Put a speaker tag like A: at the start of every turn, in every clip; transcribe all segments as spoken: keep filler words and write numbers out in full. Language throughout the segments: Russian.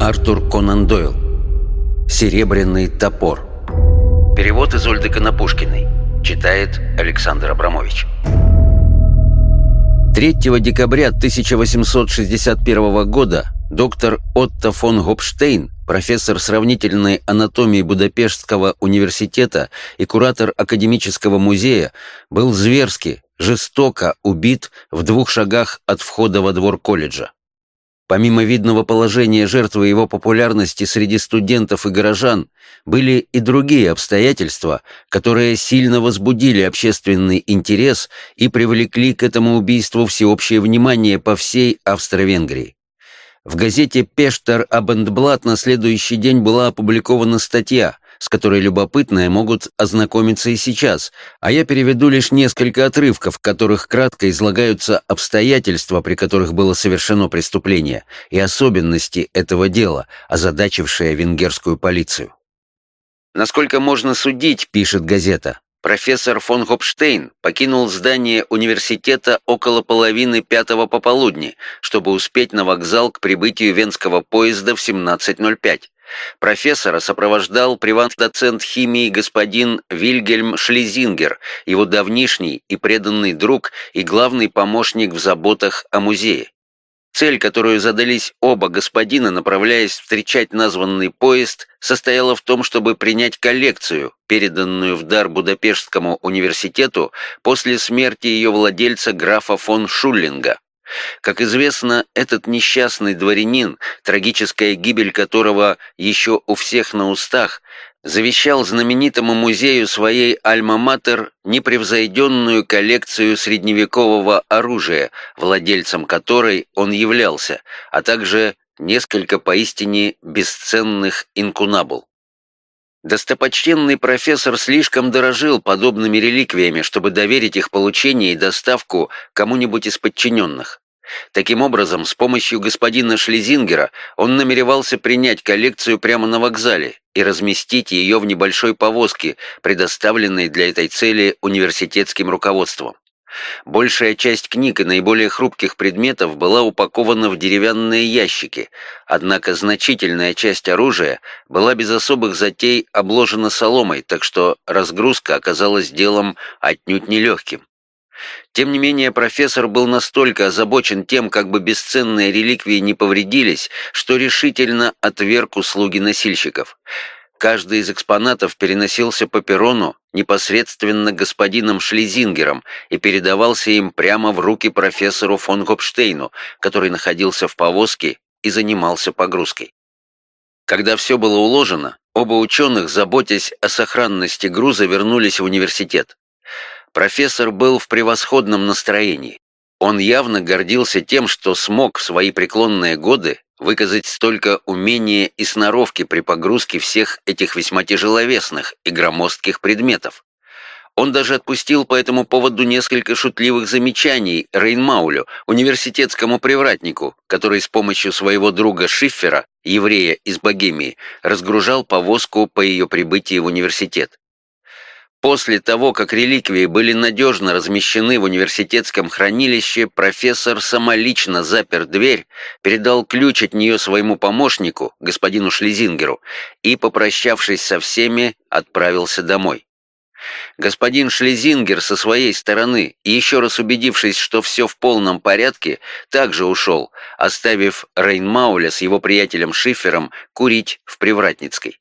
A: Артур Конан Дойл. «Серебряный топор». Перевод из Ольги Конопушкиной. Читает Александр Абрамович. третьего декабря тысяча восемьсот шестьдесят первого года доктор Отто фон Гопштейн, профессор сравнительной анатомии Будапештского университета и куратор академического музея, был зверски, жестоко убит в двух шагах от входа во двор колледжа. Помимо видного положения жертвы и его популярности среди студентов и горожан, были и другие обстоятельства, которые сильно возбудили общественный интерес и привлекли к этому убийству всеобщее внимание по всей Австро-Венгрии. В газете «Пештер Абендблат» на следующий день была опубликована статья, с которой любопытные могут ознакомиться и сейчас, а я переведу лишь несколько отрывков, в которых кратко излагаются обстоятельства, при которых было совершено преступление, и особенности этого дела, озадачившие венгерскую полицию. «Насколько можно судить, — пишет газета, — профессор фон Гопштейн покинул здание университета около половины пятого пополудни, чтобы успеть на вокзал к прибытию венского поезда в семнадцать ноль пять. Профессора сопровождал приват-доцент химии господин Вильгельм Шлезингер, его давнишний и преданный друг и главный помощник в заботах о музее. Цель, которую задались оба господина, направляясь встречать названный поезд, состояла в том, чтобы принять коллекцию, переданную в дар Будапештскому университету после смерти ее владельца графа фон Шуллинга. Как известно, этот несчастный дворянин, трагическая гибель которого еще у всех на устах, завещал знаменитому музею своей альма-матер непревзойденную коллекцию средневекового оружия, владельцем которой он являлся, а также несколько поистине бесценных инкунабул. Достопочтенный профессор слишком дорожил подобными реликвиями, чтобы доверить их получение и доставку кому-нибудь из подчиненных. Таким образом, с помощью господина Шлезингера он намеревался принять коллекцию прямо на вокзале и разместить ее в небольшой повозке, предоставленной для этой цели университетским руководством. Большая часть книг и наиболее хрупких предметов была упакована в деревянные ящики, однако значительная часть оружия была без особых затей обложена соломой, так что разгрузка оказалась делом отнюдь нелегким. Тем не менее, профессор был настолько озабочен тем, как бы бесценные реликвии не повредились, что решительно отверг услуги носильщиков. Каждый из экспонатов переносился по перрону непосредственно господином Шлезингером и передавался им прямо в руки профессору фон Гопштейну, который находился в повозке и занимался погрузкой. Когда все было уложено, оба ученых, заботясь о сохранности груза, вернулись в университет. Профессор был в превосходном настроении. Он явно гордился тем, что смог в свои преклонные годы выказать столько умения и сноровки при погрузке всех этих весьма тяжеловесных и громоздких предметов. Он даже отпустил по этому поводу несколько шутливых замечаний Рейнмаулю, университетскому привратнику, который с помощью своего друга Шиффера, еврея из Богемии, разгружал повозку по ее прибытии в университет. После того, как реликвии были надежно размещены в университетском хранилище, профессор самолично запер дверь, передал ключ от нее своему помощнику, господину Шлезингеру, и, попрощавшись со всеми, отправился домой. Господин Шлезингер со своей стороны, еще раз убедившись, что все в полном порядке, также ушел, оставив Рейнмауля с его приятелем Шиффером курить в Привратницкой.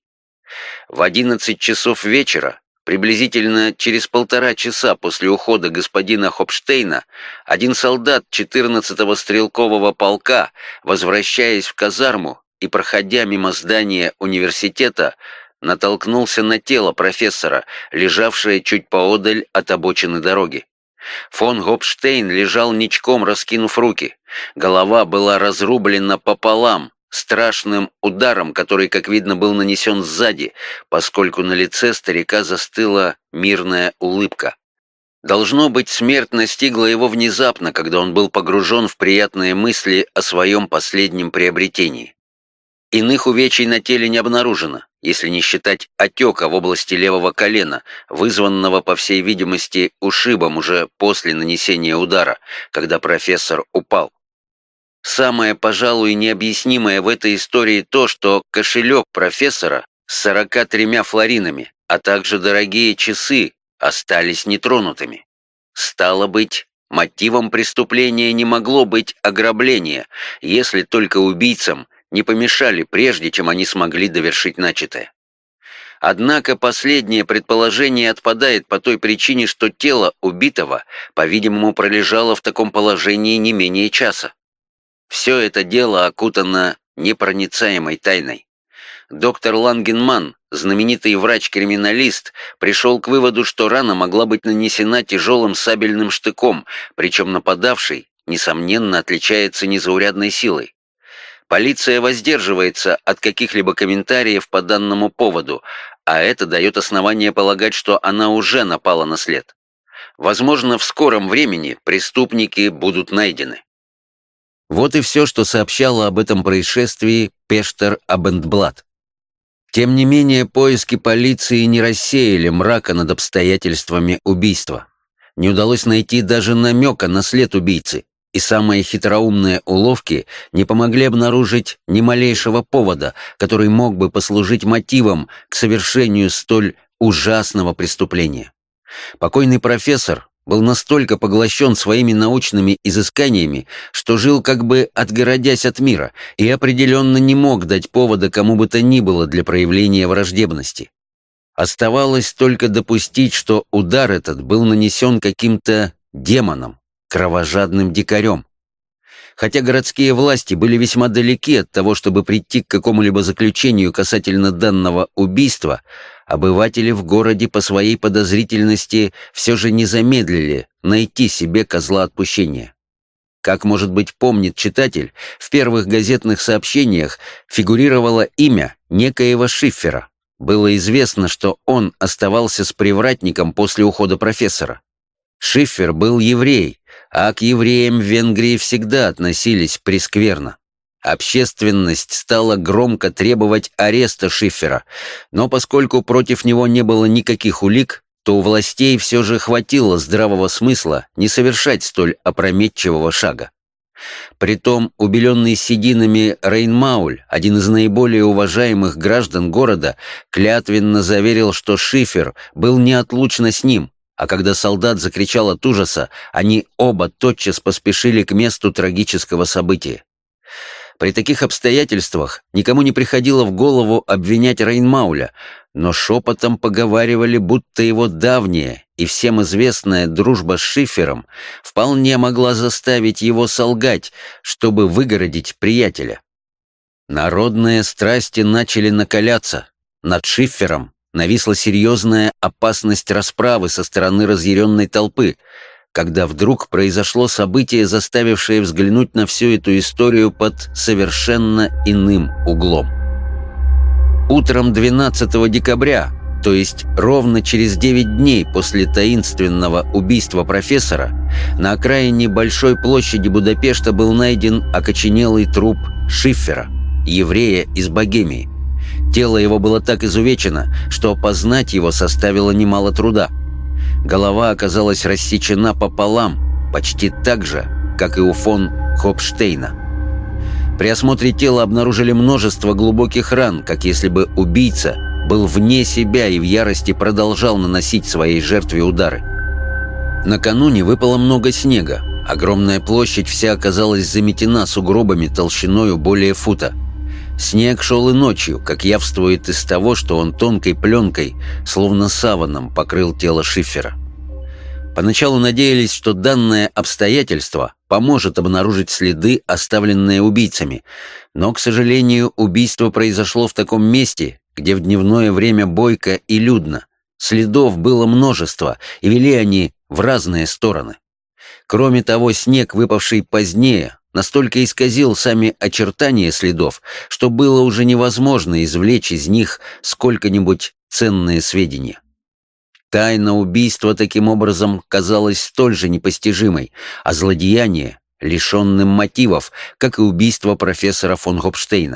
A: В одиннадцать часов вечера, приблизительно через полтора часа после ухода господина Гопштейна, один солдат четырнадцатого стрелкового полка, возвращаясь в казарму и проходя мимо здания университета, натолкнулся на тело профессора, лежавшее чуть поодаль от обочины дороги. Фон Гопштейн лежал ничком, раскинув руки. Голова была разрублена пополам, страшным ударом, который, как видно, был нанесен сзади, поскольку на лице старика застыла мирная улыбка. Должно быть, смерть настигла его внезапно, когда он был погружен в приятные мысли о своем последнем приобретении. Иных увечий на теле не обнаружено, если не считать отека в области левого колена, вызванного, по всей видимости, ушибом уже после нанесения удара, когда профессор упал. Самое, пожалуй, необъяснимое в этой истории то, что кошелек профессора с сорока тремя флоринами, а также дорогие часы остались нетронутыми. Стало быть, мотивом преступления не могло быть ограбление, если только убийцам не помешали прежде, чем они смогли довершить начатое. Однако последнее предположение отпадает по той причине, что тело убитого, по-видимому, пролежало в таком положении не менее часа. Все это дело окутано непроницаемой тайной. Доктор Лангенман, знаменитый врач-криминалист, пришел к выводу, что рана могла быть нанесена тяжелым сабельным штыком, причем нападавший, несомненно, отличается незаурядной силой. Полиция воздерживается от каких-либо комментариев по данному поводу, а это дает основание полагать, что она уже напала на след. Возможно, в скором времени преступники будут найдены. Вот и все, что сообщало об этом происшествии Пештер Абендблат. Тем не менее, поиски полиции не рассеяли мрака над обстоятельствами убийства. Не удалось найти даже намека на след убийцы, и самые хитроумные уловки не помогли обнаружить ни малейшего повода, который мог бы послужить мотивом к совершению столь ужасного преступления. Покойный профессор был настолько поглощен своими научными изысканиями, что жил как бы отгородясь от мира и определенно не мог дать повода кому бы то ни было для проявления враждебности. Оставалось только допустить, что удар этот был нанесен каким-то демоном, кровожадным дикарем. Хотя городские власти были весьма далеки от того, чтобы прийти к какому-либо заключению касательно данного убийства, обыватели в городе по своей подозрительности все же не замедлили найти себе козла отпущения. Как, может быть, помнит читатель, в первых газетных сообщениях фигурировало имя некоего Шиффера. Было известно, что он оставался с привратником после ухода профессора. Шиффер был еврей, а к евреям в Венгрии всегда относились прескверно. Общественность стала громко требовать ареста Шиффера, но поскольку против него не было никаких улик, то у властей все же хватило здравого смысла не совершать столь опрометчивого шага. Притом убеленный сединами Рейнмауль, один из наиболее уважаемых граждан города, клятвенно заверил, что Шиффер был неотлучно с ним, а когда солдат закричал от ужаса, они оба тотчас поспешили к месту трагического события. При таких обстоятельствах никому не приходило в голову обвинять Рейнмауля, но шепотом поговаривали, будто его давняя и всем известная дружба с Шиффером вполне могла заставить его солгать, чтобы выгородить приятеля. Народные страсти начали накаляться. Над Шиффером нависла серьезная опасность расправы со стороны разъяренной толпы, когда вдруг произошло событие, заставившее взглянуть на всю эту историю под совершенно иным углом. Утром двенадцатого декабря, то есть ровно через девять дней после таинственного убийства профессора, на окраине большой площади Будапешта был найден окоченелый труп Шиффера, еврея из Богемии. Тело его было так изувечено, что опознать его составило немало труда. Голова оказалась рассечена пополам, почти так же, как и у фон Хопштейна. При осмотре тела обнаружили множество глубоких ран, как если бы убийца был вне себя и в ярости продолжал наносить своей жертве удары. Накануне выпало много снега. Огромная площадь вся оказалась заметена сугробами толщиною более фута. Снег шел и ночью, как явствует из того, что он тонкой пленкой, словно саваном, покрыл тело Шиффера. Поначалу надеялись, что данное обстоятельство поможет обнаружить следы, оставленные убийцами, но, к сожалению, убийство произошло в таком месте, где в дневное время бойко и людно. Следов было множество, и вели они в разные стороны. Кроме того, снег, выпавший позднее, настолько исказил сами очертания следов, что было уже невозможно извлечь из них сколько-нибудь ценные сведения. Тайна убийства таким образом казалась столь же непостижимой, а злодеяние — лишенным мотивов, как и убийство профессора фон Гопштейна.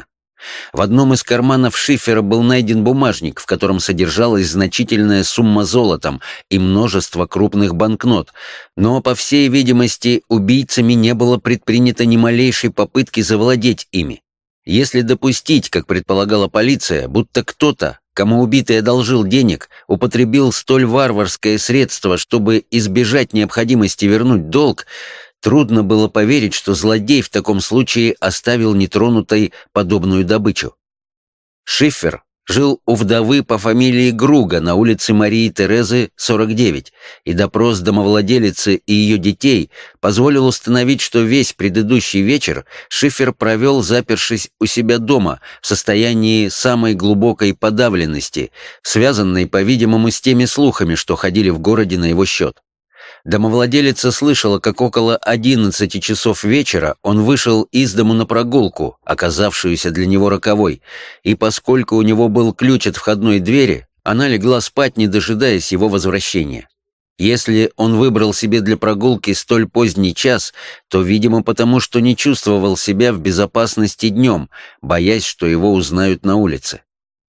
A: В одном из карманов Шифера был найден бумажник, в котором содержалась значительная сумма золотом и множество крупных банкнот, но, по всей видимости, убийцами не было предпринято ни малейшей попытки завладеть ими. Если допустить, как предполагала полиция, будто кто-то, кому убитый одолжил денег, употребил столь варварское средство, чтобы избежать необходимости вернуть долг, трудно было поверить, что злодей в таком случае оставил нетронутой подобную добычу. Шифер жил у вдовы по фамилии Груга на улице Марии Терезы, сорок девять, и допрос домовладелицы и ее детей позволил установить, что весь предыдущий вечер Шифер провел, запершись у себя дома, в состоянии самой глубокой подавленности, связанной, по-видимому, с теми слухами, что ходили в городе на его счет. Домовладелица слышала, как около одиннадцати часов вечера он вышел из дому на прогулку, оказавшуюся для него роковой, и поскольку у него был ключ от входной двери, она легла спать, не дожидаясь его возвращения. Если он выбрал себе для прогулки столь поздний час, то, видимо, потому что не чувствовал себя в безопасности днем, боясь, что его узнают на улице.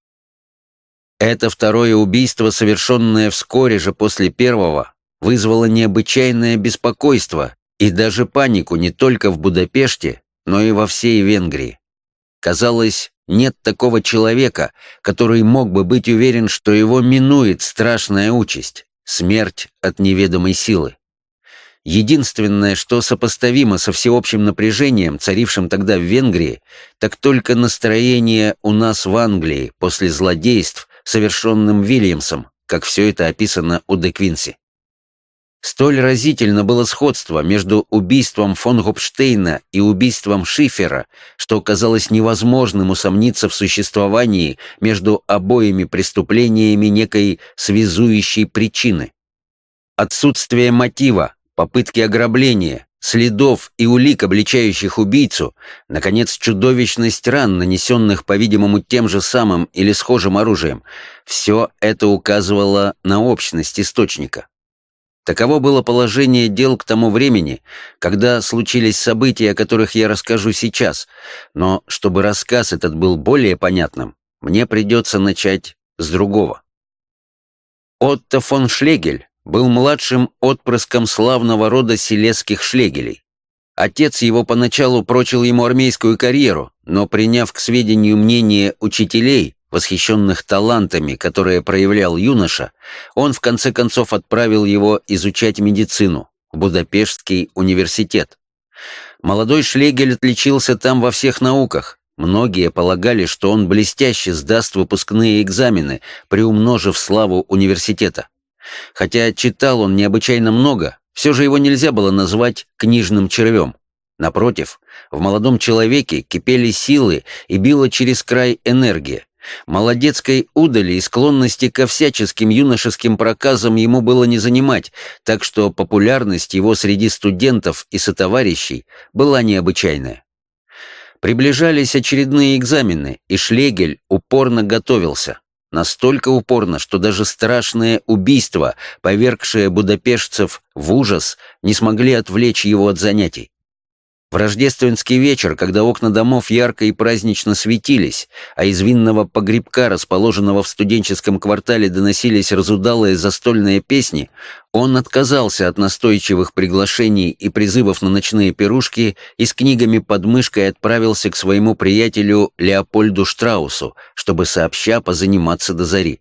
A: Это второе убийство, совершенное вскоре же после первого, вызвало необычайное беспокойство и даже панику не только в Будапеште, но и во всей Венгрии. Казалось, нет такого человека, который мог бы быть уверен, что его минует страшная участь — смерть от неведомой силы. Единственное, что сопоставимо со всеобщим напряжением, царившим тогда в Венгрии, так только настроение у нас в Англии после злодейств, совершенным Вильямсом, как все это описано у де Квинси. Столь разительно было сходство между убийством фон Гопштейна и убийством Шифера, что казалось невозможным усомниться в существовании между обоими преступлениями некой связующей причины. Отсутствие мотива, попытки ограбления, следов и улик, обличающих убийцу, наконец, чудовищность ран, нанесенных, по-видимому, тем же самым или схожим оружием, все это указывало на общность источника. Таково было положение дел к тому времени, когда случились события, о которых я расскажу сейчас, но чтобы рассказ этот был более понятным, мне придется начать с другого. Отто фон Шлегель был младшим отпрыском славного рода селезских Шлегелей. Отец его поначалу прочил ему армейскую карьеру, но, приняв к сведению мнение учителей, восхищенных талантами, которые проявлял юноша, он в конце концов отправил его изучать медицину в Будапештский университет. Молодой Шлегель отличился там во всех науках. Многие полагали, что он блестяще сдаст выпускные экзамены, приумножив славу университета. Хотя читал он необычайно много, все же его нельзя было назвать книжным червем. Напротив, в молодом человеке кипели силы и била через край энергия. Молодецкой удали и склонности ко всяческим юношеским проказам ему было не занимать, так что популярность его среди студентов и сотоварищей была необычайная. Приближались очередные экзамены, и Шлегель упорно готовился. Настолько упорно, что даже страшные убийства, повергшие будапештцев в ужас, не смогли отвлечь его от занятий. В рождественский вечер, когда окна домов ярко и празднично светились, а из винного погребка, расположенного в студенческом квартале, доносились разудалые застольные песни, он отказался от настойчивых приглашений и призывов на ночные пирушки и с книгами под мышкой отправился к своему приятелю Леопольду Штраусу, чтобы сообща позаниматься до зари.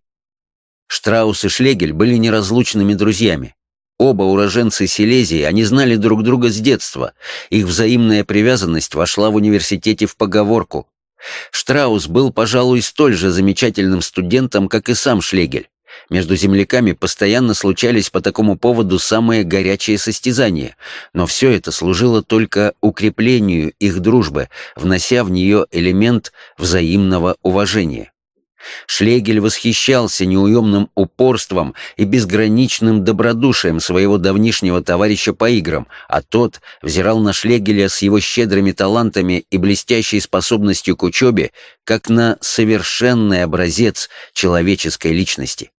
A: Штраус и Шлегель были неразлучными друзьями. Оба уроженцы Силезии, они знали друг друга с детства. Их взаимная привязанность вошла в университете в поговорку. Штраус был, пожалуй, столь же замечательным студентом, как и сам Шлегель. Между земляками постоянно случались по такому поводу самые горячие состязания, но все это служило только укреплению их дружбы, внося в нее элемент взаимного уважения. Шлегель восхищался неуемным упорством и безграничным добродушием своего давнишнего товарища по играм, а тот взирал на Шлегеля с его щедрыми талантами и блестящей способностью к учебе, как на совершенный образец человеческой личности.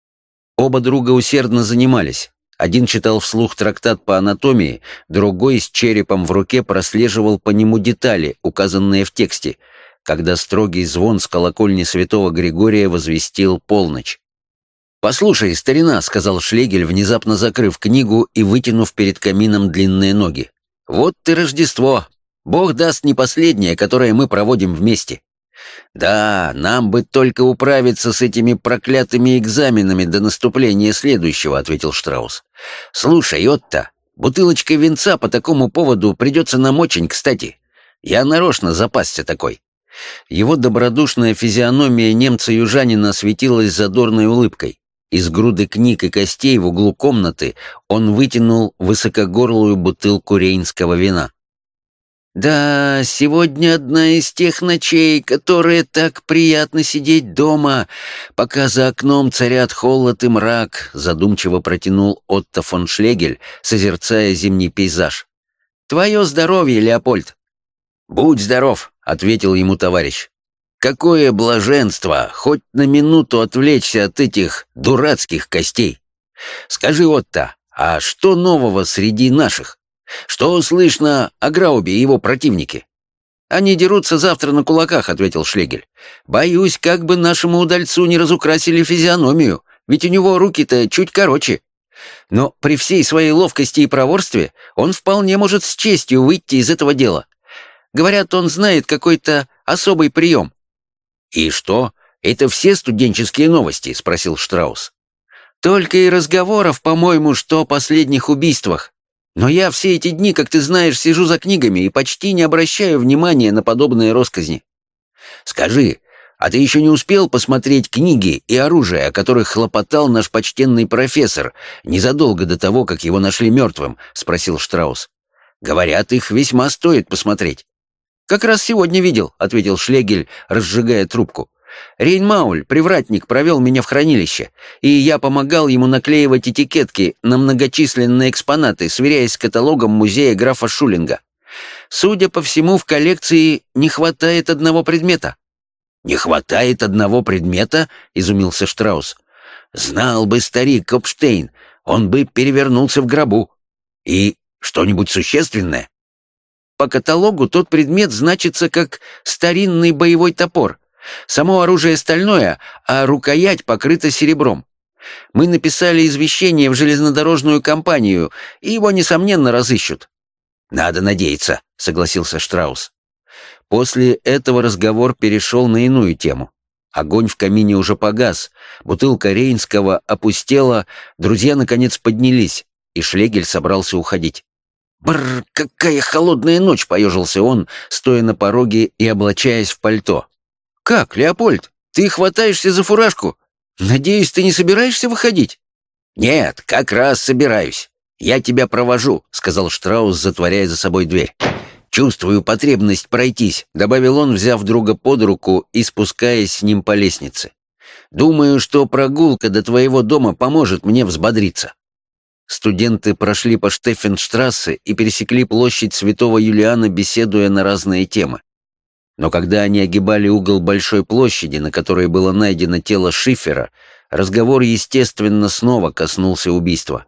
A: Оба друга усердно занимались. Один читал вслух трактат по анатомии, другой с черепом в руке прослеживал по нему детали, указанные в тексте. когда строгий звон с колокольни святого Григория возвестил полночь. «Послушай, старина», — сказал Шлегель, внезапно закрыв книгу и вытянув перед камином длинные ноги. «Вот ты Рождество! Бог даст не последнее, которое мы проводим вместе. Да, нам бы только управиться с этими проклятыми экзаменами до наступления следующего», — ответил Штраус. «Слушай, Отто, бутылочка винца по такому поводу придется нам очень кстати. Я нарочно запасся такой». Его добродушная физиономия немца-южанина светилась задорной улыбкой. Из груды книг и костей в углу комнаты он вытянул высокогорлую бутылку рейнского вина. «Да, сегодня одна из тех ночей, которые так приятно сидеть дома, пока за окном царят холод и мрак», — задумчиво протянул Отто фон Шлегель, созерцая зимний пейзаж. «Твое здоровье, Леопольд!» «Будь здоров», — ответил ему товарищ. «Какое блаженство хоть на минуту отвлечься от этих дурацких костей! Скажи, Отто, а что нового среди наших? Что слышно о Граубе и его противнике?» «Они дерутся завтра на кулаках», — ответил Шлегель. «Боюсь, как бы нашему удальцу не разукрасили физиономию, ведь у него руки-то чуть короче. Но при всей своей ловкости и проворстве он вполне может с честью выйти из этого дела. Говорят, он знает какой-то особый прием». «И что, это все студенческие новости?» — спросил Штраус. «Только и разговоров, по-моему, что о последних убийствах. Но я все эти дни, как ты знаешь, сижу за книгами и почти не обращаю внимания на подобные россказни. Скажи, а ты еще не успел посмотреть книги и оружие, о которых хлопотал наш почтенный профессор незадолго до того, как его нашли мертвым?» — спросил Штраус. «Говорят, их весьма стоит посмотреть». «Как раз сегодня видел», — ответил Шлегель, разжигая трубку. «Рейнмауль, привратник, провел меня в хранилище, и я помогал ему наклеивать этикетки на многочисленные экспонаты, сверяясь с каталогом музея графа Шулинга. Судя по всему, в коллекции не хватает одного предмета». «Не хватает одного предмета?» — изумился Штраус. «Знал бы старик Гопштейн, он бы перевернулся в гробу. И что-нибудь существенное?» «По каталогу тот предмет значится как старинный боевой топор. Само оружие стальное, а рукоять покрыта серебром. Мы написали извещение в железнодорожную компанию, и его, несомненно, разыщут». «Надо надеяться», — согласился Штраус. После этого разговор перешел на иную тему. Огонь в камине уже погас, бутылка рейнского опустела, друзья наконец поднялись, и Шлегель собрался уходить. «Бррр, какая холодная ночь!» — поежился он, стоя на пороге и облачаясь в пальто. «Как, Леопольд, ты хватаешься за фуражку? Надеюсь, ты не собираешься выходить?» «Нет, как раз собираюсь. Я тебя провожу», — сказал Штраус, затворяя за собой дверь. «Чувствую потребность пройтись», — добавил он, взяв друга под руку и спускаясь с ним по лестнице. «Думаю, что прогулка до твоего дома поможет мне взбодриться». Студенты прошли по Штеффенштрассе и пересекли площадь Святого Юлиана, беседуя на разные темы. Но когда они огибали угол Большой площади, на которой было найдено тело Шифера, разговор, естественно, снова коснулся убийства.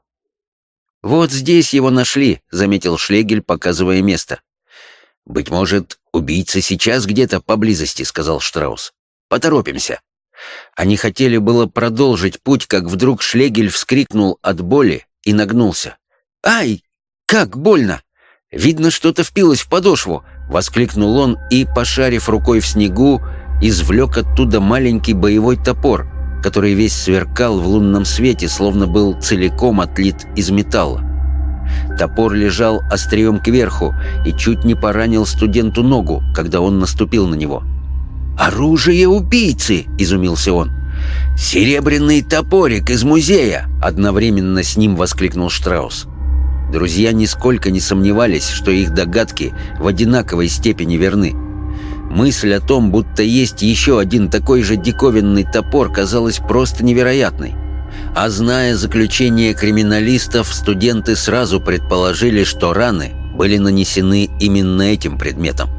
A: «Вот здесь его нашли», — заметил Шлегель, показывая место. «Быть может, убийца сейчас где-то поблизости», — сказал Штраус. «Поторопимся». Они хотели было продолжить путь, как вдруг Шлегель вскрикнул от боли и нагнулся. «Ай, как больно! Видно, что-то впилось в подошву!» — воскликнул он и, пошарив рукой в снегу, извлек оттуда маленький боевой топор, который весь сверкал в лунном свете, словно был целиком отлит из металла. Топор лежал острием кверху и чуть не поранил студенту ногу, когда он наступил на него. «Оружие убийцы!» — изумился он. «Серебряный топорик из музея!» — одновременно с ним воскликнул Штраус. Друзья нисколько не сомневались, что их догадки в одинаковой степени верны. Мысль о том, будто есть еще один такой же диковинный топор, казалась просто невероятной. А зная заключение криминалистов, студенты сразу предположили, что раны были нанесены именно этим предметом.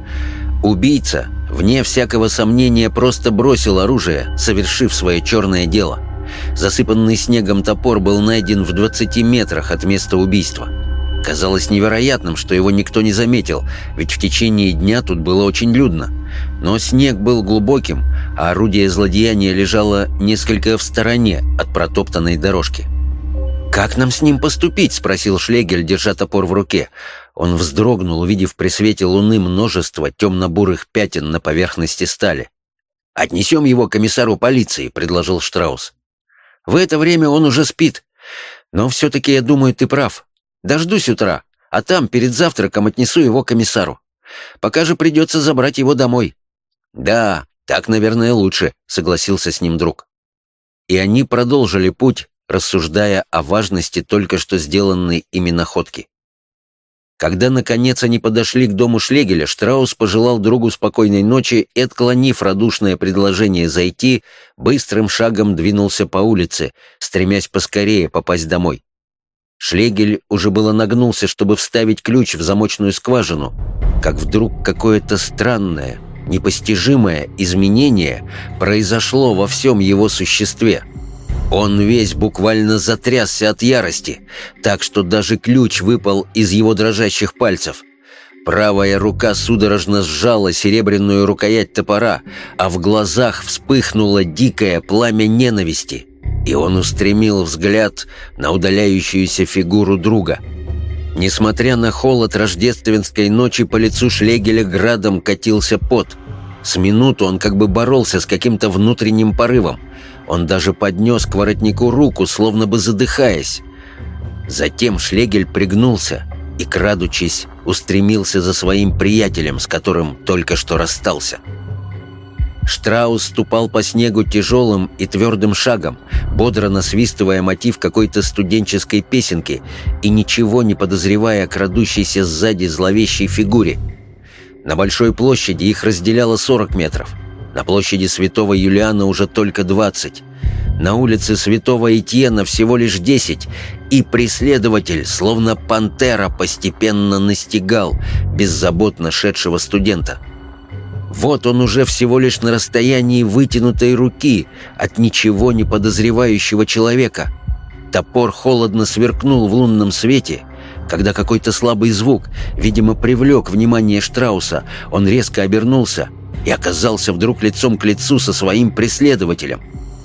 A: Убийца, вне всякого сомнения, просто бросил оружие, совершив свое черное дело. Засыпанный снегом топор был найден в двадцати метрах от места убийства. Казалось невероятным, что его никто не заметил, ведь в течение дня тут было очень людно. но снег был глубоким, а орудие злодеяния лежало несколько в стороне от протоптанной дорожки. «Как нам с ним поступить?» — спросил Шлегель, держа топор в руке. Он вздрогнул, увидев при свете луны множество темно-бурых пятен на поверхности стали. «Отнесем его комиссару полиции», — предложил Штраус. «В это время он уже спит. Но все-таки, я думаю, ты прав. Дождусь утра, а там перед завтраком отнесу его комиссару. Пока же придется забрать его домой». «Да, так, наверное, лучше», — согласился с ним друг. И они продолжили путь, рассуждая о важности только что сделанной ими находки. Когда, наконец, они подошли к дому Шлегеля, Штраус пожелал другу спокойной ночи и, отклонив радушное предложение зайти, быстрым шагом двинулся по улице, стремясь поскорее попасть домой. Шлегель уже было нагнулся, чтобы вставить ключ в замочную скважину, как вдруг какое-то странное, непостижимое изменение произошло во всем его существе. Он весь буквально затрясся от ярости, так что даже ключ выпал из его дрожащих пальцев. Правая рука судорожно сжала серебряную рукоять топора, а в глазах вспыхнуло дикое пламя ненависти, и он устремил взгляд на удаляющуюся фигуру друга. Несмотря на холод рождественской ночи, по лицу Шлегеля градом катился пот. С минуту он как бы боролся с каким-то внутренним порывом. Он даже поднес к воротнику руку, словно бы задыхаясь. Затем Шлегель пригнулся и, крадучись, устремился за своим приятелем, с которым только что расстался. Штраус ступал по снегу тяжелым и твердым шагом, бодро насвистывая мотив какой-то студенческой песенки и ничего не подозревая о крадущейся сзади зловещей фигуре. На большой площади их разделяло сорок метров. На площади Святого Юлиана уже только двадцать. На улице Святого Этьена всего лишь десять, и преследователь, словно пантера, постепенно настигал беззаботно шедшего студента. Вот он уже всего лишь на расстоянии вытянутой руки от ничего не подозревающего человека. Топор холодно сверкнул в лунном свете, когда какой-то слабый звук, видимо, привлек внимание Штрауса. Он резко обернулся и оказался вдруг лицом к лицу со своим преследователем.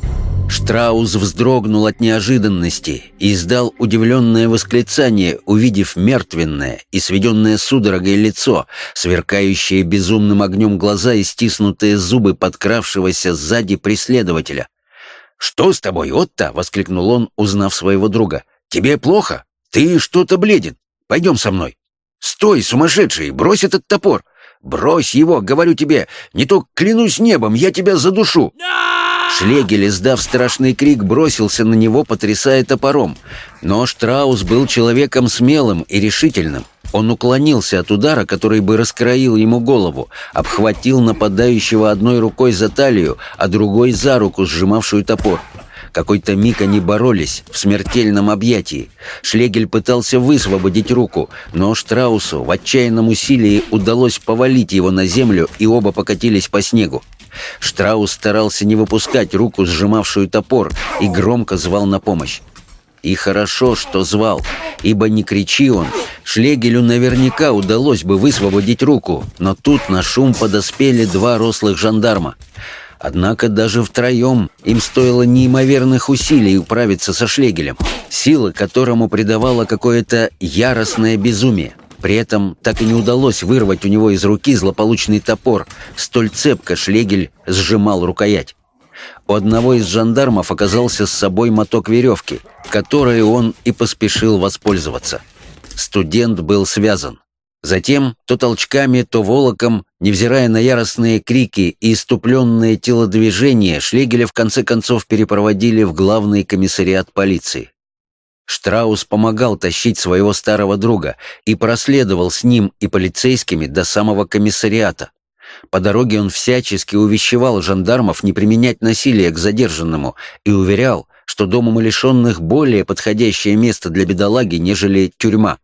A: Штраус вздрогнул от неожиданности и издал удивленное восклицание, увидев мертвенное и сведенное судорогой лицо, сверкающие безумным огнем глаза и стиснутые зубы подкравшегося сзади преследователя. «Что с тобой, Отто?» — воскликнул он, узнав своего друга. «Тебе плохо? Ты что-то бледен. Пойдем со мной». «Стой, сумасшедший! Брось этот топор! Брось его, говорю тебе! Не то, клянусь небом, я тебя задушу!» Шлегель, издав страшный крик, бросился на него, потрясая топором. Но Штраус был человеком смелым и решительным. Он уклонился от удара, который бы раскроил ему голову, обхватил нападающего одной рукой за талию, а другой за руку, сжимавшую топор. Какой-то миг они боролись в смертельном объятии. Шлегель пытался высвободить руку, но Штраусу в отчаянном усилии удалось повалить его на землю, и оба покатились по снегу. Штраус старался не выпускать руку, сжимавшую топор, и громко звал на помощь. И хорошо, что звал, ибо не кричи он, Шлегелю наверняка удалось бы высвободить руку, но тут на шум подоспели два рослых жандарма. Однако даже втроем им стоило неимоверных усилий управиться со Шлегелем, сила которому придавала какое-то яростное безумие. При этом так и не удалось вырвать у него из руки злополучный топор, столь цепко Шлегель сжимал рукоять. У одного из жандармов оказался с собой моток веревки, которой он и поспешил воспользоваться. Студент был связан. Затем, то толчками, то волоком, невзирая на яростные крики и иступленные телодвижения, Шлегеля в конце концов перепроводили в главный комиссариат полиции. Штраус помогал тащить своего старого друга и проследовал с ним и полицейскими до самого комиссариата. По дороге он всячески увещевал жандармов не применять насилие к задержанному и уверял, что дом умалишенных более подходящее место для бедолаги, нежели тюрьма.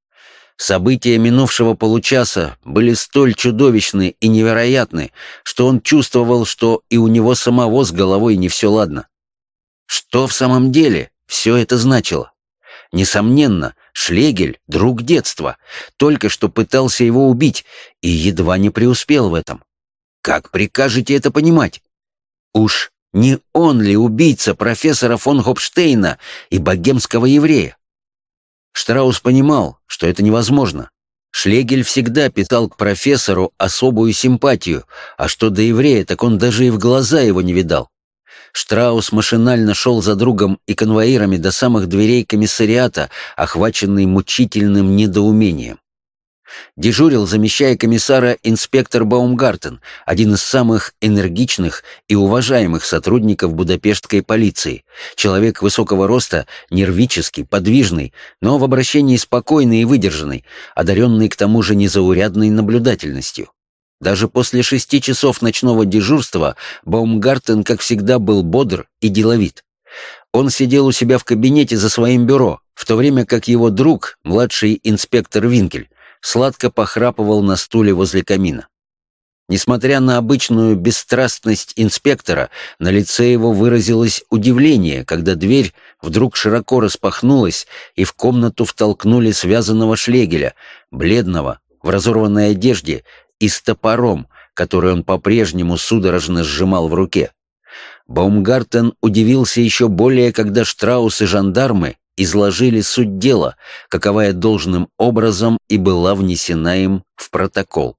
A: События минувшего получаса были столь чудовищны и невероятны, что он чувствовал, что и у него самого с головой не все ладно. Что в самом деле все это значило? Несомненно, Шлегель — друг детства, только что пытался его убить и едва не преуспел в этом. Как прикажете это понимать? Уж не он ли убийца профессора фон Гопштейна и богемского еврея? Штраус понимал, что это невозможно. Шлегель всегда питал к профессору особую симпатию, а что до еврея, так он даже и в глаза его не видал. Штраус машинально шел за другом и конвоирами до самых дверей комиссариата, охваченный мучительным недоумением. Дежурил, замещая комиссара, инспектор Баумгартен, один из самых энергичных и уважаемых сотрудников будапештской полиции, человек высокого роста, нервический, подвижный, но в обращении спокойный и выдержанный, одаренный к тому же незаурядной наблюдательностью. Даже после шести часов ночного дежурства Баумгартен, как всегда, был бодр и деловит. Он сидел у себя в кабинете за своим бюро, в то время как его друг, младший инспектор Винкель, сладко похрапывал на стуле возле камина. Несмотря на обычную бесстрастность инспектора, на лице его выразилось удивление, когда дверь вдруг широко распахнулась, и в комнату втолкнули связанного Шлегеля, бледного, в разорванной одежде и с топором, который он по-прежнему судорожно сжимал в руке. Баумгартен удивился еще более, когда Штраус и жандармы изложили суть дела, каковая должным образом и была внесена им в протокол.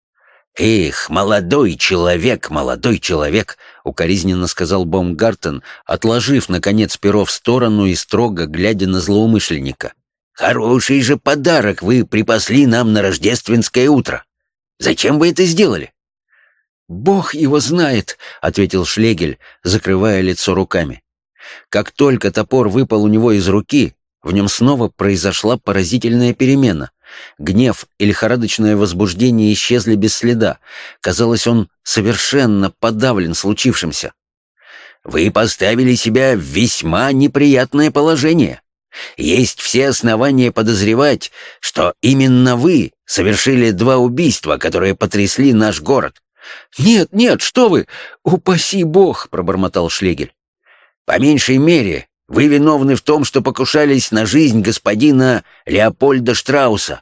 A: «Эх, молодой человек, молодой человек!» — укоризненно сказал Баумгартен, отложив, наконец, перо в сторону и строго глядя на злоумышленника. «Хороший же подарок вы припасли нам на рождественское утро. Зачем вы это сделали?» «Бог его знает», — ответил Шлегель, закрывая лицо руками. Как только топор выпал у него из руки, в нем снова произошла поразительная перемена. Гнев и лихорадочное возбуждение исчезли без следа. Казалось, он совершенно подавлен случившимся. «Вы поставили себя в весьма неприятное положение. Есть все основания подозревать, что именно вы совершили два убийства, которые потрясли наш город». «Нет, нет, что вы! Упаси Бог!» — пробормотал Шлегель. «По меньшей мере, вы виновны в том, что покушались на жизнь господина Леопольда Штрауса».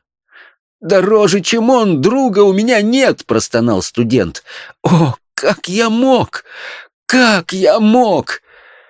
A: «Дороже, чем он, друга у меня нет!» — простонал студент. «О, как я мог! Как я мог!»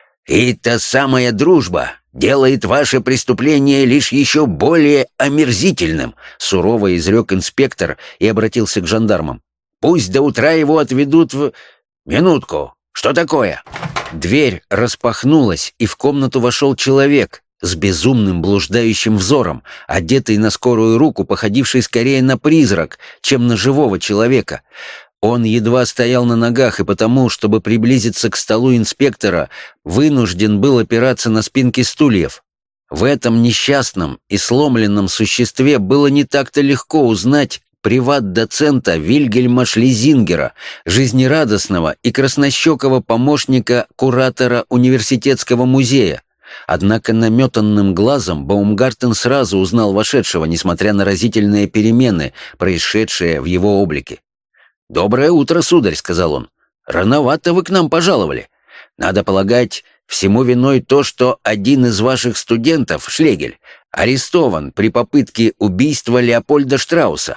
A: «И та самая дружба делает ваше преступление лишь еще более омерзительным», — сурово изрек инспектор и обратился к жандармам. «Пусть до утра его отведут в... Минутку! Что такое?» Дверь распахнулась, и в комнату вошел человек с безумным блуждающим взором, одетый на скорую руку, походивший скорее на призрак, чем на живого человека. Он едва стоял на ногах, и потому, чтобы приблизиться к столу инспектора, вынужден был опираться на спинки стульев. В этом несчастном и сломленном существе было не так-то легко узнать приват-доцента Вильгельма Шлезингера, жизнерадостного и краснощекого помощника куратора университетского музея. Однако наметанным глазом Баумгартен сразу узнал вошедшего, несмотря на разительные перемены, происшедшие в его облике. «Доброе утро, сударь», — сказал он. «Рановато вы к нам пожаловали. Надо полагать, всему виной то, что один из ваших студентов, Шлегель, арестован при попытке убийства Леопольда Штрауса».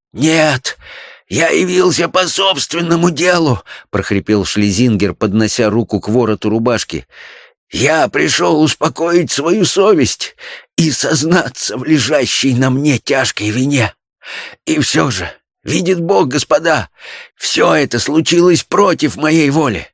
A: «Нет, я явился по собственному делу», — прохрипел Шлезингер, поднося руку к вороту рубашки. «Я пришел успокоить свою совесть и сознаться в лежащей на мне тяжкой вине. И все же, видит Бог, господа, все это случилось против моей воли.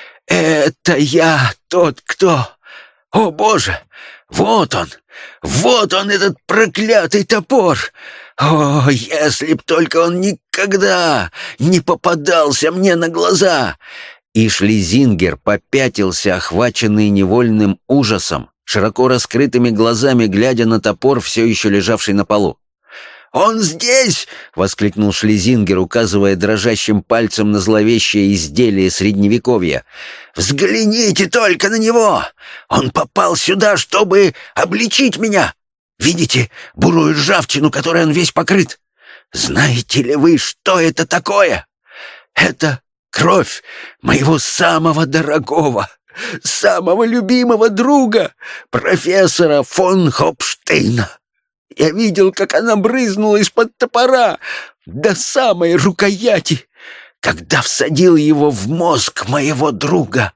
A: Это я тот, кто... О, Боже! Вот он! Вот он, этот проклятый топор! О, если б только он никогда не попадался мне на глаза!» И Шлезингер попятился, охваченный невольным ужасом, широко раскрытыми глазами глядя на топор, все еще лежавший на полу. «Он здесь!» — воскликнул Шлезингер, указывая дрожащим пальцем на зловещее изделие Средневековья. «Взгляните только на него! Он попал сюда, чтобы обличить меня! Видите бурую ржавчину, которой он весь покрыт? Знаете ли вы, что это такое? Это кровь моего самого дорогого, самого любимого друга, профессора фон Гопштейна. Я видел, как она брызнула из-под топора до самой рукояти.
B: когда всадил его в мозг моего друга.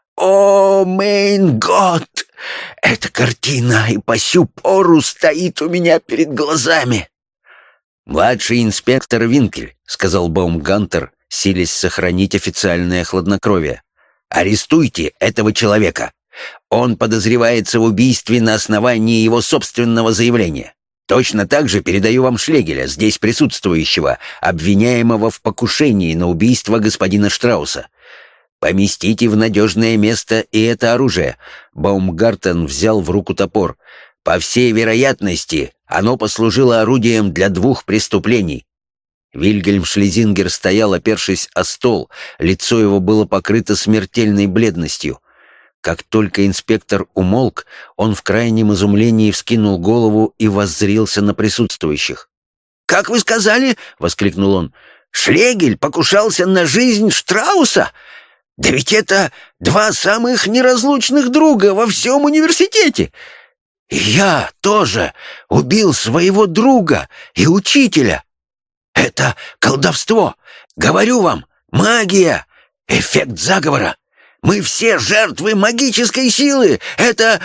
B: О, мейн год! Эта картина и по сю пору стоит у меня перед глазами.
A: «Младший инспектор Винкель», — сказал Баумгартен, силясь сохранить официальное хладнокровие. «Арестуйте этого человека. Он подозревается в убийстве на основании его собственного заявления. Точно так же передаю вам Шлегеля, здесь присутствующего, обвиняемого в покушении на убийство господина Штрауса. Поместите в надежное место и это оружие». Баумгартен взял в руку топор. «По всей вероятности, оно послужило орудием для двух преступлений». Вильгельм Шлезингер стоял, опершись о стол, лицо его было покрыто смертельной бледностью. Как только инспектор умолк, он в крайнем изумлении вскинул голову и воззрился на присутствующих.
B: «Как вы сказали?» — воскликнул он. «Шлегель покушался на жизнь Штрауса? Да ведь это два самых неразлучных друга во всем университете! И я тоже убил своего друга и учителя. Это колдовство, говорю вам, магия, эффект заговора. Мы все жертвы магической силы. Это...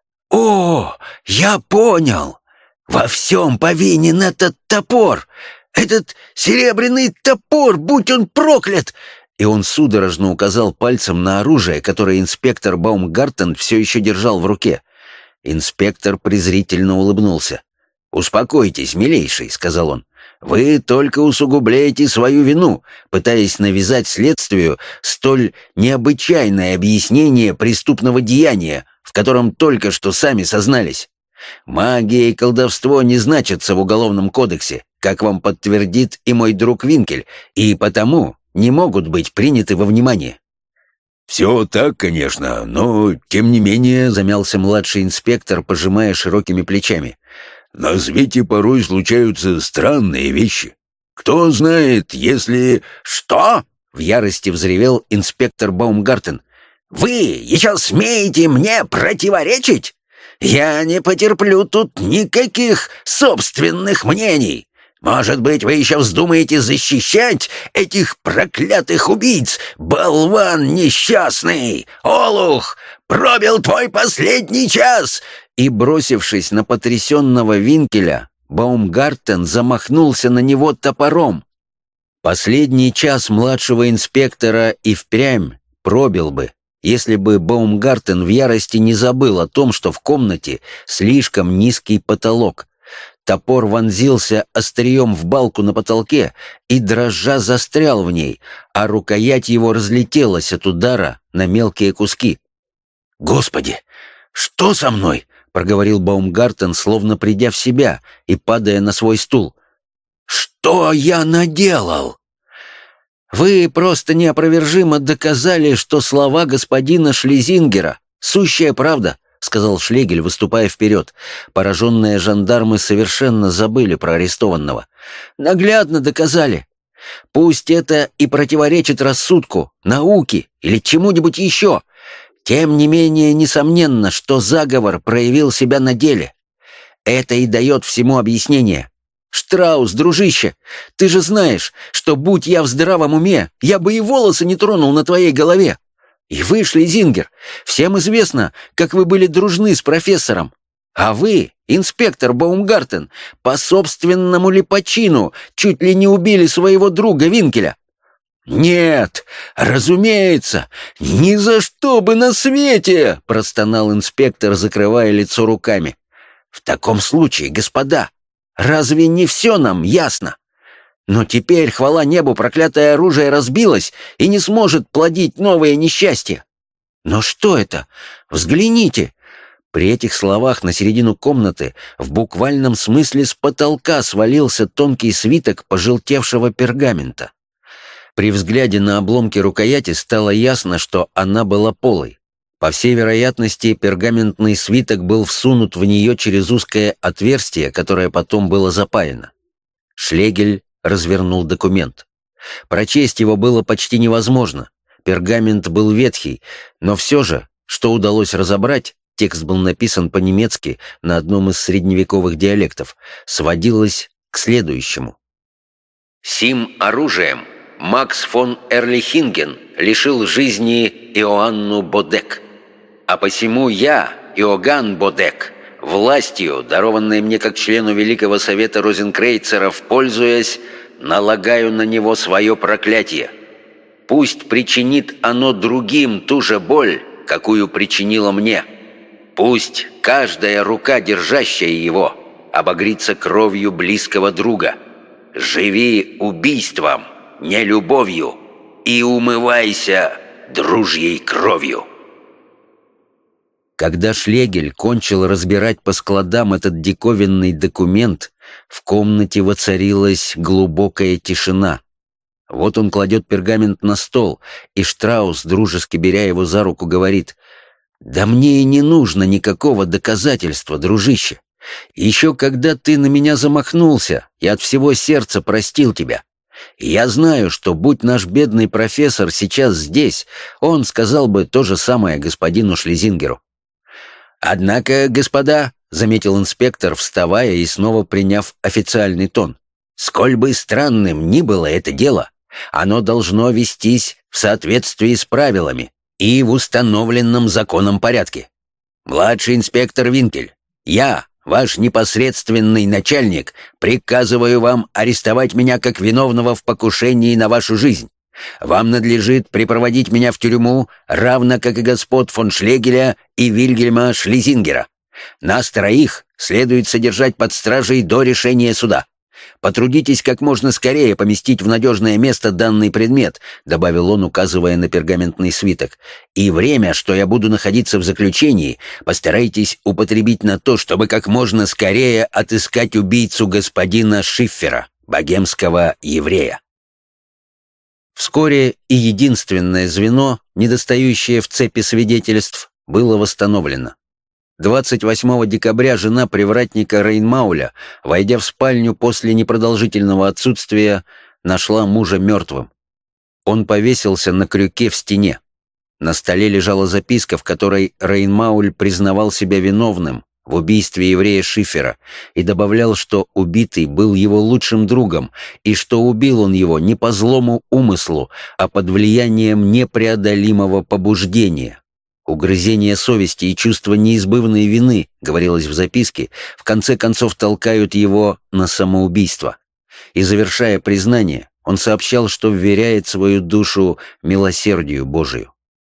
B: О, я понял. Во всем повинен этот топор. Этот серебряный топор, будь он проклят!»
A: И он судорожно указал пальцем на оружие, которое инспектор Баумгартен все еще держал в руке. Инспектор презрительно улыбнулся. «Успокойтесь, милейший», — сказал он. «Вы только усугубляете свою вину, пытаясь навязать следствию столь необычайное объяснение преступного деяния, в котором только что сами сознались. Магия и колдовство не значатся в Уголовном кодексе, как вам подтвердит и мой друг Винкель, и потому не могут быть приняты во внимание».
C: «Все так, конечно, но, тем не менее», —
A: замялся младший инспектор, пожимая широкими плечами.
C: «На свете порой случаются странные вещи. Кто знает, если...»
B: «Что?»
A: — в ярости взревел инспектор Баумгартен.
B: «Вы еще смеете мне противоречить? Я не потерплю тут никаких собственных мнений. Может быть, вы еще вздумаете защищать этих проклятых убийц? Болван несчастный! Олух! Пробил твой последний час!»
A: И, бросившись на потрясенного Винкеля, Баумгартен замахнулся на него топором. Последний час младшего инспектора и впрямь пробил бы, если бы Баумгартен в ярости не забыл о том, что в комнате слишком низкий потолок. Топор вонзился острием в балку на потолке и, дрожа, застрял в ней, а рукоять его разлетелась от удара на мелкие куски.
B: «Господи, что со мной?»
A: — проговорил Баумгартен, словно придя в себя и падая на свой стул.
B: «Что я наделал?»
A: «Вы просто неопровержимо доказали, что слова господина Шлезингера — сущая правда», — сказал Шлегель, выступая вперед. Пораженные жандармы совершенно забыли про арестованного. «Наглядно доказали. Пусть это и противоречит рассудку, науке или чему-нибудь еще. Тем не менее, несомненно, что заговор проявил себя на деле. Это и дает всему объяснение. Штраус, дружище, ты же знаешь, что, будь я в здравом уме, я бы и волосы не тронул на твоей голове. И вы, Шлезингер, всем известно, как вы были дружны с профессором. А вы, инспектор Баумгартен, по собственному ли почину чуть ли не убили своего друга Винкеля».
B: «Нет, разумеется, ни за что бы на свете!» — простонал инспектор, закрывая лицо руками.
A: «В таком случае, господа, разве не все нам ясно? Но теперь, хвала небу, проклятое оружие разбилось и не сможет плодить новые несчастья. Но что это? Взгляните!» При этих словах на середину комнаты в буквальном смысле с потолка свалился тонкий свиток пожелтевшего пергамента. При взгляде на обломки рукояти стало ясно, что она была полой. По всей вероятности, пергаментный свиток был всунут в нее через узкое отверстие, которое потом было запаяно. Шлегель развернул документ. Прочесть его было почти невозможно. Пергамент был ветхий, но все же, что удалось разобрать, текст был написан по-немецки на одном из средневековых диалектов, сводилось к следующему. «Сим оружием Макс фон Эрлихинген лишил жизни Иоанну Бодек. А посему я, Иоганн Бодек, властью, дарованной мне как члену Великого Совета розенкрейцеров, пользуясь, налагаю на него свое проклятие. Пусть причинит оно другим ту же боль, какую причинило мне. Пусть каждая рука, держащая его, обогрится кровью близкого друга. Живи убийством, не любовью, и умывайся дружьей кровью».
B: Когда Шлегель кончил разбирать по складам этот диковинный документ, в комнате воцарилась глубокая тишина. Вот он кладет пергамент на стол, и Штраус, дружески беря его за руку, говорит: «Да мне и не нужно никакого доказательства, дружище. Еще когда ты на меня замахнулся, я от всего сердца простил тебя. И я знаю, что будь наш бедный профессор сейчас здесь, он сказал бы то же самое господину Шлезингеру». «Однако, господа», — заметил инспектор, вставая и снова приняв официальный тон, «сколь бы странным ни было это дело, оно должно вестись в соответствии с правилами и в установленном законом порядке. Младший инспектор Винкель, я, ваш непосредственный начальник, приказываю вам арестовать меня как виновного в покушении на вашу жизнь. Вам надлежит припроводить меня в тюрьму, равно как и господ фон Шлегеля и Вильгельма Шлезингера. Нас троих следует содержать под стражей до решения суда. Потрудитесь как можно скорее поместить в надежное место данный предмет», — добавил он, указывая на пергаментный свиток. «И время, что я буду находиться в заключении, постарайтесь употребить на то, чтобы как можно скорее отыскать убийцу господина Шиффера, богемского еврея». Вскоре и единственное звено, недостающее в цепи свидетельств, было восстановлено. двадцать восьмого декабря жена привратника Рейнмауля, войдя в спальню после непродолжительного отсутствия, нашла мужа мертвым. Он повесился на крюке в стене. На столе лежала записка, в которой Рейнмауль признавал себя виновным в убийстве еврея Шиффера и добавлял, что убитый был его лучшим другом и что убил он его не по злому умыслу, а под влиянием непреодолимого побуждения. «Угрызение совести и чувство неизбывной вины», — говорилось в записке, в конце концов толкают его на самоубийство. И, завершая признание, он сообщал, что вверяет свою душу милосердию Божию.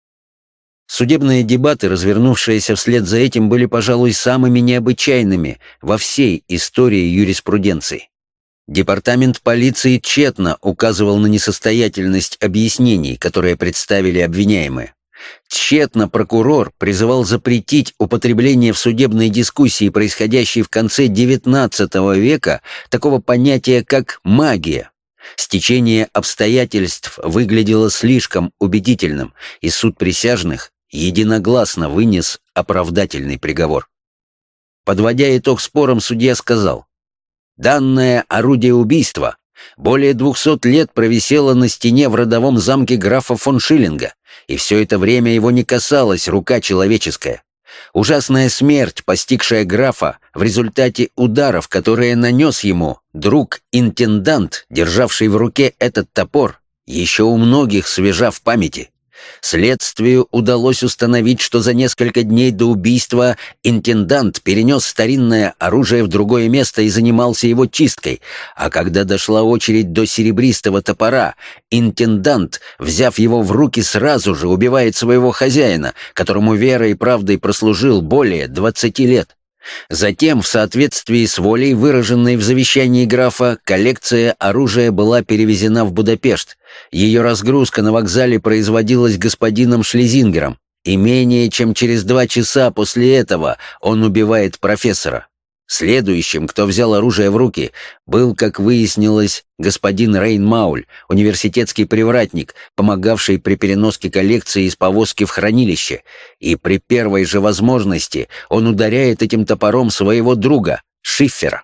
B: Судебные дебаты, развернувшиеся вслед за этим, были, пожалуй, самыми необычайными во всей истории юриспруденции. Департамент полиции тщетно указывал на несостоятельность объяснений, которые представили обвиняемые. Тщетно прокурор призывал запретить употребление в судебной дискуссии, происходящей в конце девятнадцатого века, такого понятия, как магия. Стечение обстоятельств выглядело слишком убедительным, и суд присяжных единогласно вынес оправдательный приговор. Подводя итог спорам, судья сказал: «Данное орудие убийства более двухсот лет провисело на стене в родовом замке графа фон Шиллинга, и все это время его не касалась рука человеческая. Ужасная смерть, постигшая графа в результате ударов, которые нанес ему друг-интендант, державший в руке этот топор, еще у многих свежа в памяти. Следствию удалось установить, что за несколько дней до убийства интендант перенес старинное оружие в другое место и занимался его чисткой, а когда дошла очередь до серебристого топора, интендант, взяв его в руки, сразу же убивает своего хозяина, которому верой и правдой прослужил более двадцати лет. Затем, в соответствии с волей, выраженной в завещании графа, коллекция оружия была перевезена в Будапешт. Ее разгрузка на вокзале производилась господином Шлезингером, и менее чем через два часа после этого он убивает профессора. Следующим, кто взял оружие в руки, был, как выяснилось, господин Рейнмауль, университетский привратник, помогавший при переноске коллекции из повозки в хранилище, и при первой же возможности он ударяет этим топором своего друга, Шиффера.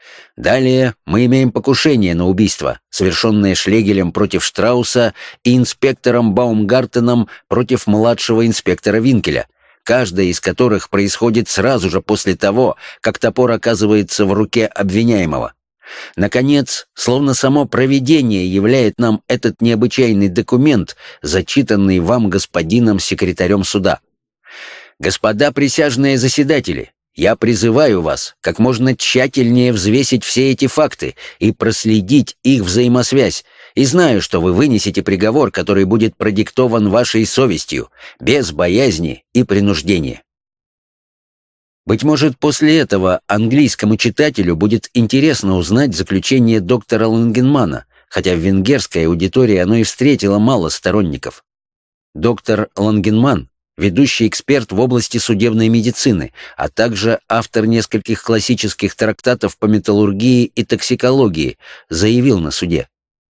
B: Далее мы имеем покушение на убийство, совершенное Шлегелем против Штрауса и инспектором Баумгартеном против младшего инспектора Винкеля, каждая из которых происходит сразу же после того, как топор оказывается в руке обвиняемого.
A: Наконец, словно само провидение являет нам этот необычайный документ, зачитанный вам господином секретарем суда. Господа присяжные заседатели, я призываю вас как можно тщательнее взвесить все эти факты и проследить их взаимосвязь, и знаю, что вы вынесете приговор, который будет продиктован вашей совестью, без боязни и принуждения. Быть может, после этого английскому читателю будет интересно узнать заключение доктора Лангенмана, хотя в венгерской аудитории оно и встретило мало сторонников. Доктор Лангенман — ведущий эксперт в области судебной медицины, а также автор нескольких классических трактатов по металлургии и токсикологии, заявил на суде: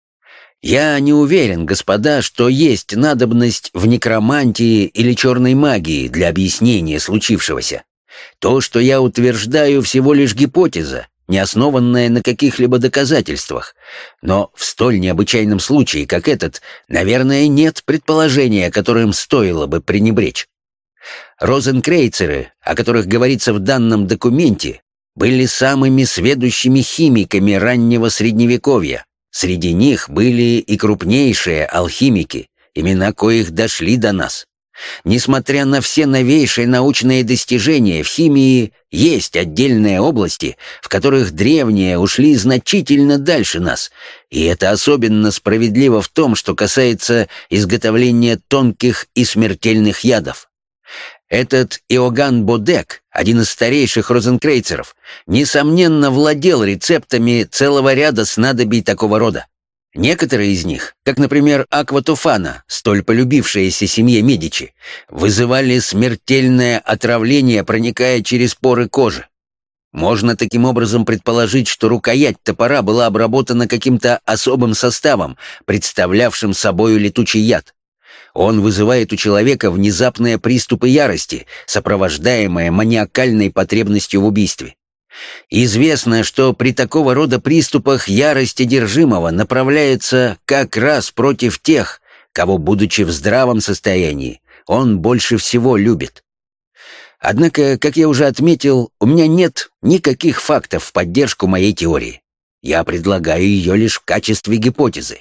A: «Я не уверен, господа, что есть надобность в некромантии или черной магии для объяснения случившегося. То, что я утверждаю, всего лишь гипотеза, не основанная на каких-либо доказательствах. Но в столь необычайном случае, как этот, наверное, нет предположения, которым стоило бы пренебречь. Розенкрейцеры, о которых говорится в данном документе, были самыми сведущими химиками раннего Средневековья. Среди них были и крупнейшие алхимики, имена коих дошли до нас. Несмотря на все новейшие научные достижения в химии, есть отдельные области, в которых древние ушли значительно дальше нас, и это особенно справедливо в том, что касается изготовления тонких и смертельных ядов. Этот Иоганн Бодек, один из старейших розенкрейцеров, несомненно владел рецептами целого ряда снадобий такого рода. Некоторые из них, как, например, акватофана, столь полюбившаяся семье Медичи, вызывали смертельное отравление, проникая через поры кожи. Можно таким образом предположить, что рукоять топора была обработана каким-то особым составом, представлявшим собою летучий яд. Он вызывает у человека внезапные приступы ярости, сопровождаемые маниакальной потребностью в убийстве. Известно, что при такого рода приступах ярость одержимого направляется как раз против тех, кого, будучи в здравом состоянии, он больше всего любит. Однако, как я уже отметил, у меня нет никаких фактов в поддержку моей теории. Я предлагаю ее лишь в качестве гипотезы.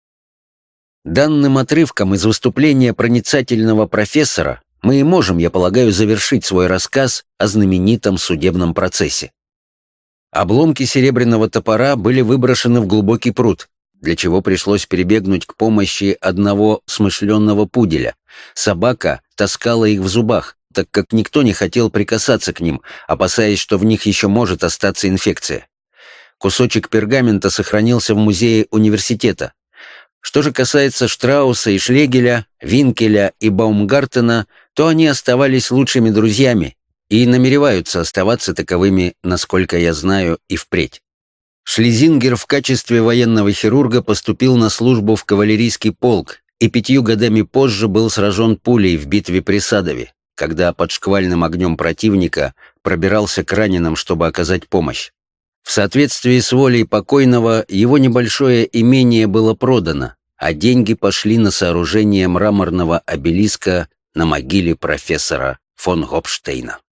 A: Данным отрывком из выступления проницательного профессора мы и можем, я полагаю, завершить свой рассказ о знаменитом судебном процессе. Обломки серебряного топора были выброшены в глубокий пруд, для чего пришлось прибегнуть к помощи одного смышленного пуделя. Собака таскала их в зубах, так как никто не хотел прикасаться к ним, опасаясь, что в них еще может остаться инфекция. Кусочек пергамента сохранился в музее университета. Что же касается Штрауса и Шлегеля, Винкеля и Баумгартена, то они оставались лучшими друзьями и намереваются оставаться таковыми, насколько я знаю, и впредь. Шлезингер в качестве военного хирурга поступил на службу в кавалерийский полк и пятью годами позже был сражен пулей в битве при Садове, когда под шквальным огнем противника пробирался к раненым, чтобы оказать помощь. В соответствии с волей покойного его небольшое имение было продано, а деньги пошли на сооружение мраморного обелиска на могиле профессора фон Гопштейна.